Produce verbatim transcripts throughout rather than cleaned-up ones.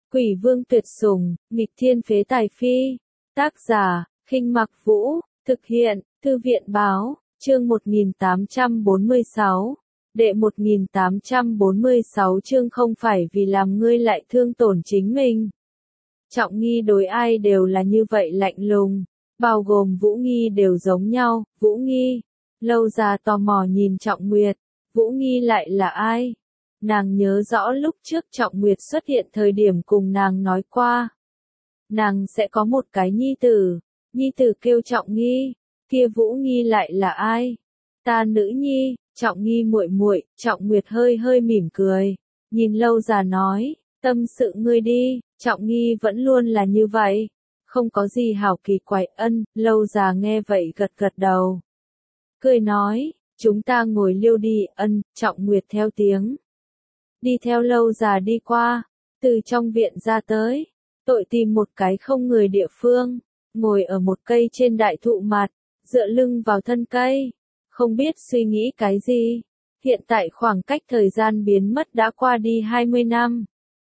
Quỷ vương tuyệt sủng, nghịch thiên phế tài phi. Tác giả, Khinh Mặc Vũ, thực hiện, Thư viện báo, chương một nghìn tám trăm bốn mươi sáu. Đệ một nghìn tám trăm bốn mươi sáu chương không phải vì làm ngươi lại thương tổn chính mình. Trọng Nghi đối ai đều là như vậy lạnh lùng, bao gồm Vũ Nghi đều giống nhau. Vũ Nghi, Lâu Già tò mò nhìn Trọng Nguyệt, Vũ Nghi lại là ai? Nàng nhớ rõ lúc trước Trọng Nguyệt xuất hiện thời điểm cùng nàng nói qua. Nàng sẽ có một cái nhi tử, nhi tử kêu Trọng Nghi, kia Vũ Nghi lại là ai? Ta nữ nhi, Trọng Nghi muội muội. Trọng Nguyệt hơi hơi mỉm cười, nhìn Lâu Già nói, tâm sự ngươi đi. Trọng Nghi vẫn luôn là như vậy, không có gì hảo kỳ quái. Ân. Lâu Già nghe vậy gật gật đầu, cười nói, chúng ta ngồi liêu đi. Ân. Trọng Nguyệt theo tiếng, đi theo Lâu Già đi qua, từ trong viện ra tới, tội tìm một cái không người địa phương, ngồi ở một cây trên đại thụ mặt, dựa lưng vào thân cây, không biết suy nghĩ cái gì. Hiện tại khoảng cách thời gian biến mất đã qua đi hai mươi năm.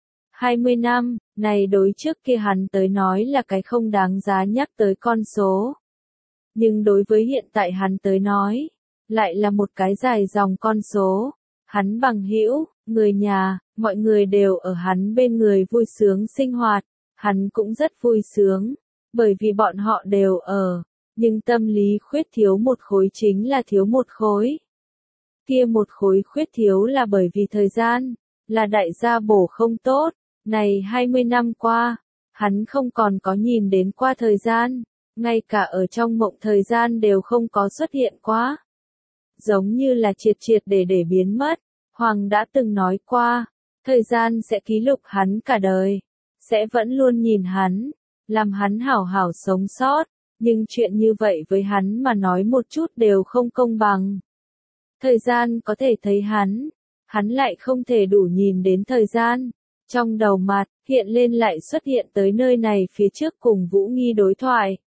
hai mươi năm, này đối trước kia hắn tới nói là cái không đáng giá nhắc tới con số. Nhưng đối với hiện tại hắn tới nói, lại là một cái dài dòng con số. Hắn bằng hữu, người nhà, mọi người đều ở hắn bên người vui sướng sinh hoạt, hắn cũng rất vui sướng, bởi vì bọn họ đều ở, nhưng tâm lý khuyết thiếu một khối chính là thiếu một khối. Kia một khối khuyết thiếu là bởi vì thời gian, là đại gia bổ không tốt. Này hai mươi năm qua, hắn không còn có nhìn đến qua thời gian, ngay cả ở trong mộng thời gian đều không có xuất hiện quá. Giống như là triệt triệt để để biến mất. Hoàng đã từng nói qua, thời gian sẽ ký lục hắn cả đời, sẽ vẫn luôn nhìn hắn, làm hắn hảo hảo sống sót, nhưng chuyện như vậy với hắn mà nói một chút đều không công bằng. Thời gian có thể thấy hắn, hắn lại không thể đủ nhìn đến thời gian. Trong đầu mặt, hiện lên lại xuất hiện tới nơi này phía trước cùng Vũ Nghi đối thoại.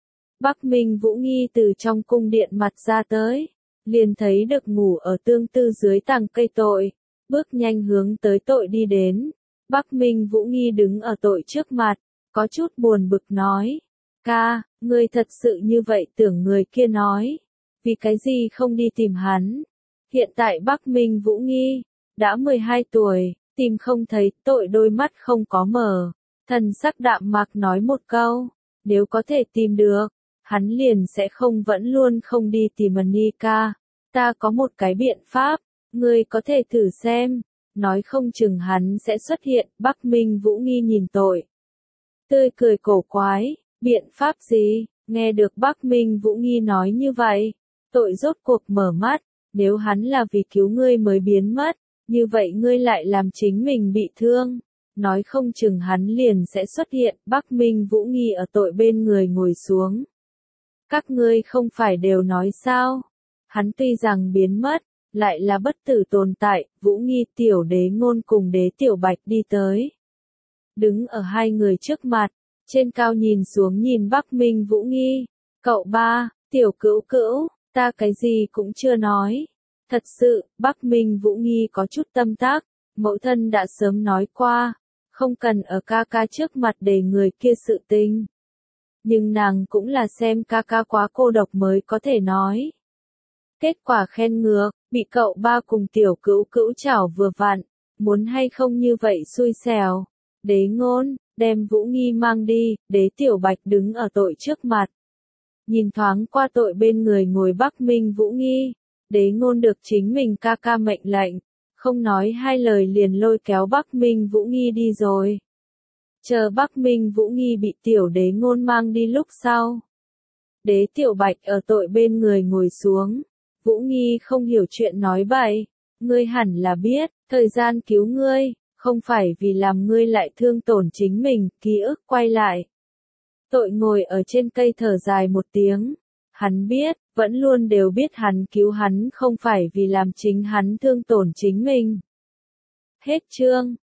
Bắc Minh Vũ Nghi từ trong cung điện mặt ra tới, liền thấy được ngủ ở tương tư dưới tàng cây tội, bước nhanh hướng tới tội đi đến. Bắc Minh Vũ Nghi đứng ở tội trước mặt, có chút buồn bực nói, ca, ngươi thật sự như vậy tưởng người kia nói, vì cái gì không đi tìm hắn. Hiện tại Bắc Minh Vũ Nghi, đã mười hai tuổi, tìm không thấy. Tội đôi mắt không có mở, thần sắc đạm mạc nói một câu, nếu có thể tìm được, hắn liền sẽ không vẫn luôn không đi tìm Anika. Ta có một cái biện pháp, ngươi có thể thử xem, nói không chừng hắn sẽ xuất hiện. Bắc Minh Vũ Nghi nhìn tội, tươi cười cổ quái, biện pháp gì? Nghe được Bắc Minh Vũ Nghi nói như vậy, tội rốt cuộc mở mắt, nếu hắn là vì cứu ngươi mới biến mất, như vậy ngươi lại làm chính mình bị thương, nói không chừng hắn liền sẽ xuất hiện. Bắc Minh Vũ Nghi ở tội bên người ngồi xuống. Các ngươi không phải đều nói sao? Hắn tuy rằng biến mất, lại là bất tử tồn tại. Vũ Nghi tiểu đế ngôn cùng đế tiểu bạch đi tới, đứng ở hai người trước mặt, trên cao nhìn xuống nhìn Bắc Minh Vũ Nghi. Cậu ba, tiểu cữu cữu, ta cái gì cũng chưa nói. Thật sự, Bắc Minh Vũ Nghi có chút tâm tác, mẫu thân đã sớm nói qua, không cần ở ca ca trước mặt để người kia sự tình. Nhưng nàng cũng là xem ca ca quá cô độc mới có thể nói. Kết quả khen ngược, bị cậu ba cùng tiểu cữu cữu chảo vừa vặn, muốn hay không như vậy xui xẻo. Đế ngôn, đem Vũ Nghi mang đi. Đế tiểu bạch đứng ở tội trước mặt, nhìn thoáng qua tội bên người ngồi Bắc Minh Vũ Nghi. Đế ngôn được chính mình ca ca mệnh lệnh, không nói hai lời liền lôi kéo Bắc Minh Vũ Nghi đi rồi. Chờ Bắc Minh Vũ Nghi bị tiểu đế ngôn mang đi lúc sau, đế tiểu bạch ở tội bên người ngồi xuống. Vũ Nghi không hiểu chuyện nói bậy, ngươi hẳn là biết, thời gian cứu ngươi, không phải vì làm ngươi lại thương tổn chính mình. Ký ức quay lại, tội ngồi ở trên cây thở dài một tiếng. Hắn biết, vẫn luôn đều biết hắn cứu hắn không phải vì làm chính hắn thương tổn chính mình. Hết chương.